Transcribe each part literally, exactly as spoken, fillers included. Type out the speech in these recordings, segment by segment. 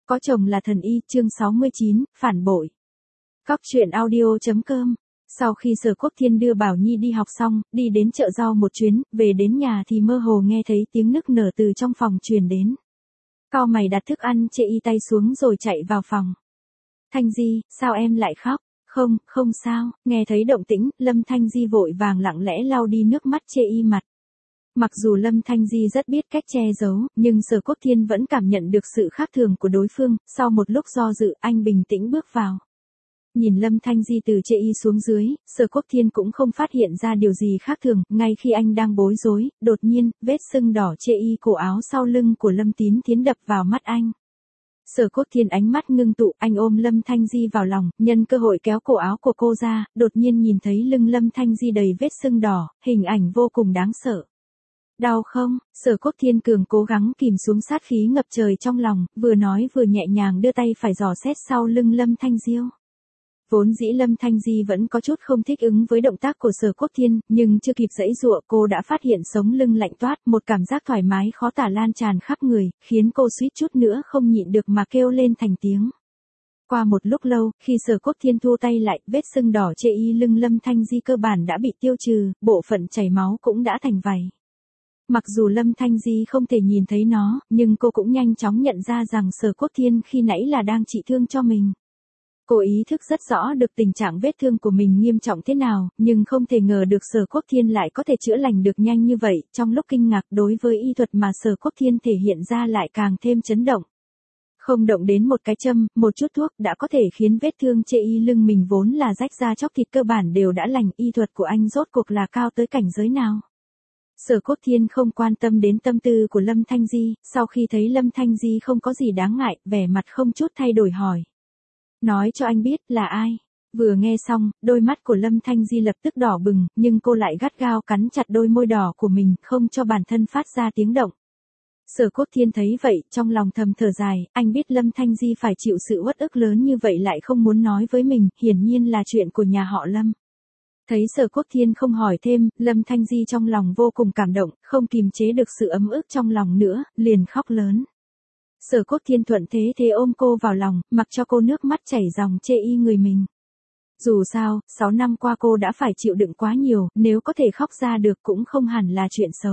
Có chồng là thần y, chương sáu mươi chín, phản bội. Cóc truyện audio chấm com. Sau khi Sở Quốc Thiên đưa Bảo Nhi đi học xong, đi đến chợ rau một chuyến, về đến nhà thì mơ hồ nghe thấy tiếng nức nở từ trong phòng truyền đến. Cau mày đặt thức ăn chê y tay xuống rồi chạy vào phòng. Thanh Di, sao em lại khóc? Không, không sao, nghe thấy động tĩnh, Lâm Thanh Di vội vàng lặng lẽ lau đi nước mắt chê y mặt. Mặc dù Lâm Thanh Di rất biết cách che giấu, nhưng Sở Quốc Thiên vẫn cảm nhận được sự khác thường của đối phương, sau một lúc do dự, anh bình tĩnh bước vào. Nhìn Lâm Thanh Di từ chê y xuống dưới, Sở Quốc Thiên cũng không phát hiện ra điều gì khác thường, ngay khi anh đang bối rối, đột nhiên, vết sưng đỏ chê y cổ áo sau lưng của Lâm Tín Thiến đập vào mắt anh. Sở Quốc Thiên ánh mắt ngưng tụ, anh ôm Lâm Thanh Di vào lòng, nhân cơ hội kéo cổ áo của cô ra, đột nhiên nhìn thấy lưng Lâm Thanh Di đầy vết sưng đỏ, hình ảnh vô cùng đáng sợ. Đau không? Sở Quốc Thiên cường cố gắng kìm xuống sát khí ngập trời trong lòng, vừa nói vừa nhẹ nhàng đưa tay phải dò xét sau lưng Lâm Thanh Diêu. Vốn dĩ Lâm Thanh Di vẫn có chút không thích ứng với động tác của Sở Quốc Thiên, nhưng chưa kịp giãy giụa cô đã phát hiện sống lưng lạnh toát, một cảm giác thoải mái khó tả lan tràn khắp người, khiến cô suýt chút nữa không nhịn được mà kêu lên thành tiếng. Qua một lúc lâu, khi Sở Quốc Thiên thu tay lại, vết sưng đỏ chê y lưng Lâm Thanh Di cơ bản đã bị tiêu trừ, bộ phận chảy máu cũng đã thành vảy. Mặc dù Lâm Thanh Di không thể nhìn thấy nó, nhưng cô cũng nhanh chóng nhận ra rằng Sở Quốc Thiên khi nãy là đang trị thương cho mình. Cô ý thức rất rõ được tình trạng vết thương của mình nghiêm trọng thế nào, nhưng không thể ngờ được Sở Quốc Thiên lại có thể chữa lành được nhanh như vậy, trong lúc kinh ngạc đối với y thuật mà Sở Quốc Thiên thể hiện ra lại càng thêm chấn động. Không động đến một cái châm, một chút thuốc đã có thể khiến vết thương chê y lưng mình vốn là rách da chóc thịt cơ bản đều đã lành, y thuật của anh rốt cuộc là cao tới cảnh giới nào. Sở Quốc Thiên không quan tâm đến tâm tư của Lâm Thanh Di, sau khi thấy Lâm Thanh Di không có gì đáng ngại, vẻ mặt không chút thay đổi hỏi. Nói cho anh biết là ai. Vừa nghe xong, đôi mắt của Lâm Thanh Di lập tức đỏ bừng, nhưng cô lại gắt gao cắn chặt đôi môi đỏ của mình, không cho bản thân phát ra tiếng động. Sở Quốc Thiên thấy vậy, trong lòng thầm thở dài, anh biết Lâm Thanh Di phải chịu sự uất ức lớn như vậy lại không muốn nói với mình, hiển nhiên là chuyện của nhà họ Lâm. Thấy Sở Quốc Thiên không hỏi thêm, Lâm Thanh Di trong lòng vô cùng cảm động, không kìm chế được sự ấm ức trong lòng nữa, liền khóc lớn. Sở Quốc Thiên thuận thế thế ôm cô vào lòng, mặc cho cô nước mắt chảy ròng chê y người mình. Dù sao, sáu năm qua cô đã phải chịu đựng quá nhiều, nếu có thể khóc ra được cũng không hẳn là chuyện xấu.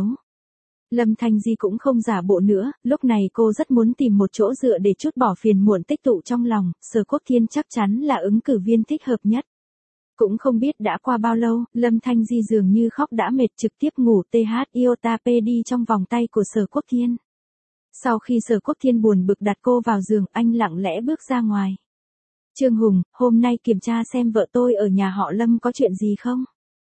Lâm Thanh Di cũng không giả bộ nữa, lúc này cô rất muốn tìm một chỗ dựa để trút bỏ phiền muộn tích tụ trong lòng, Sở Quốc Thiên chắc chắn là ứng cử viên thích hợp nhất. Cũng không biết đã qua bao lâu, Lâm Thanh Di dường như khóc đã mệt trực tiếp ngủ tê hát iota pê đi trong vòng tay của Sở Quốc Thiên. Sau khi Sở Quốc Thiên buồn bực đặt cô vào giường, anh lặng lẽ bước ra ngoài. Trương Hùng, hôm nay kiểm tra xem vợ tôi ở nhà họ Lâm có chuyện gì không?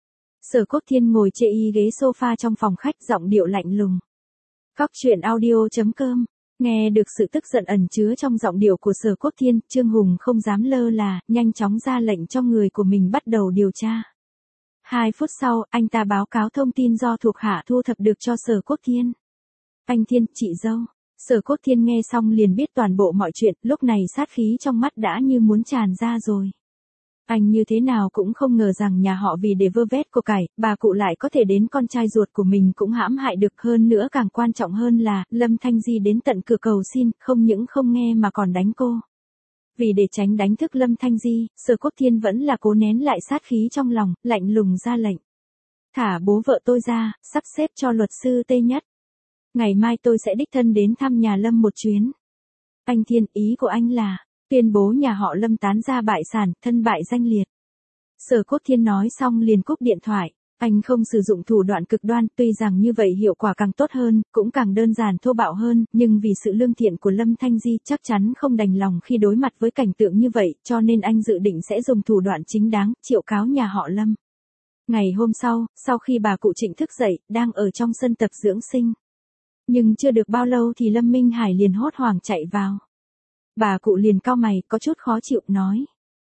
Sở Quốc Thiên ngồi chê y ghế sofa trong phòng khách, giọng điệu lạnh lùng. Cóc truyện audio chấm com. Nghe được sự tức giận ẩn chứa trong giọng điệu của Sở Quốc Thiên, Trương Hùng không dám lơ là, nhanh chóng ra lệnh cho người của mình bắt đầu điều tra. Hai phút sau, anh ta báo cáo thông tin do thuộc hạ thu thập được cho Sở Quốc Thiên. Anh Thiên, chị dâu. Sở Quốc Thiên nghe xong liền biết toàn bộ mọi chuyện, lúc này sát khí trong mắt đã như muốn tràn ra rồi. Anh như thế nào cũng không ngờ rằng nhà họ vì để vơ vét của cải, bà cụ lại có thể đến con trai ruột của mình cũng hãm hại được, hơn nữa càng quan trọng hơn là, Lâm Thanh Di đến tận cửa cầu xin, không những không nghe mà còn đánh cô. Vì để tránh đánh thức Lâm Thanh Di, Sở Quốc Thiên vẫn là cố nén lại sát khí trong lòng, lạnh lùng ra lệnh. Thả bố vợ tôi ra, sắp xếp cho luật sư Tê Nhất. Ngày mai tôi sẽ đích thân đến thăm nhà Lâm một chuyến. Anh Thiên, ý của anh là tuyên bố nhà họ Lâm tán ra bại sản, thân bại danh liệt. Sở Quốc Thiên nói xong liền cúp điện thoại. Anh không sử dụng thủ đoạn cực đoan, tuy rằng như vậy hiệu quả càng tốt hơn, cũng càng đơn giản thô bạo hơn, nhưng vì sự lương thiện của Lâm Thanh Di chắc chắn không đành lòng khi đối mặt với cảnh tượng như vậy, cho nên anh dự định sẽ dùng thủ đoạn chính đáng, triệu cáo nhà họ Lâm. Ngày hôm sau, sau khi bà cụ Trịnh thức dậy, đang ở trong sân tập dưỡng sinh. Nhưng chưa được bao lâu thì Lâm Minh Hải liền hốt hoảng chạy vào. Bà cụ liền cau mày, có chút khó chịu, nói.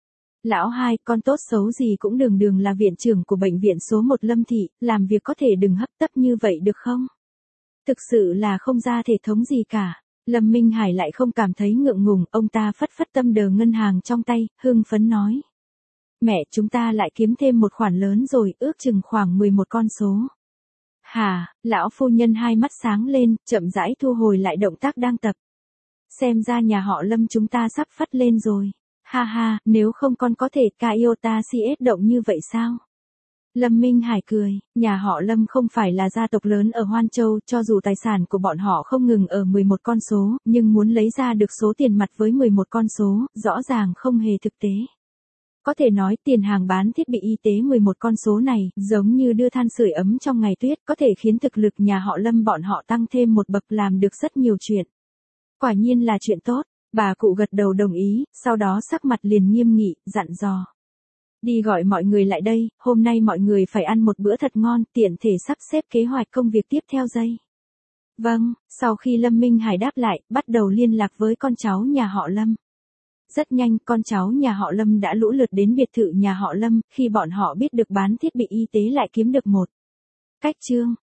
Lão hai, con tốt xấu gì cũng đường đường là viện trưởng của bệnh viện số một Lâm Thị, làm việc có thể đừng hấp tấp như vậy được không? Thực sự là không ra thể thống gì cả. Lâm Minh Hải lại không cảm thấy ngượng ngùng, ông ta phất phất tâm đờ ngân hàng trong tay, hưng phấn nói. Mẹ, chúng ta lại kiếm thêm một khoản lớn rồi, ước chừng khoảng mười một con số. Hà, lão phu nhân hai mắt sáng lên, chậm rãi thu hồi lại động tác đang tập. xem ra nhà họ Lâm chúng ta sắp phát lên rồi. Ha ha, nếu không con có thể Toyota xê ét động như vậy sao? Lâm Minh Hải cười, nhà họ Lâm không phải là gia tộc lớn ở Hoan Châu, cho dù tài sản của bọn họ không ngừng ở mười một con số, nhưng muốn lấy ra được số tiền mặt với mười một con số, rõ ràng không hề thực tế. Có thể nói tiền hàng bán thiết bị y tế mười một con số này, giống như đưa than sưởi ấm trong ngày tuyết, có thể khiến thực lực nhà họ Lâm bọn họ tăng thêm một bậc, làm được rất nhiều chuyện. Quả nhiên là chuyện tốt, bà cụ gật đầu đồng ý, sau đó sắc mặt liền nghiêm nghị, dặn dò. Đi gọi mọi người lại đây, hôm nay mọi người phải ăn một bữa thật ngon, tiện thể sắp xếp kế hoạch công việc tiếp theo dây. Vâng, sau khi Lâm Minh Hải đáp lại, bắt đầu liên lạc với con cháu nhà họ Lâm. Rất nhanh, con cháu nhà họ Lâm đã lũ lượt đến biệt thự nhà họ Lâm, khi bọn họ biết được bán thiết bị y tế lại kiếm được một cách trương.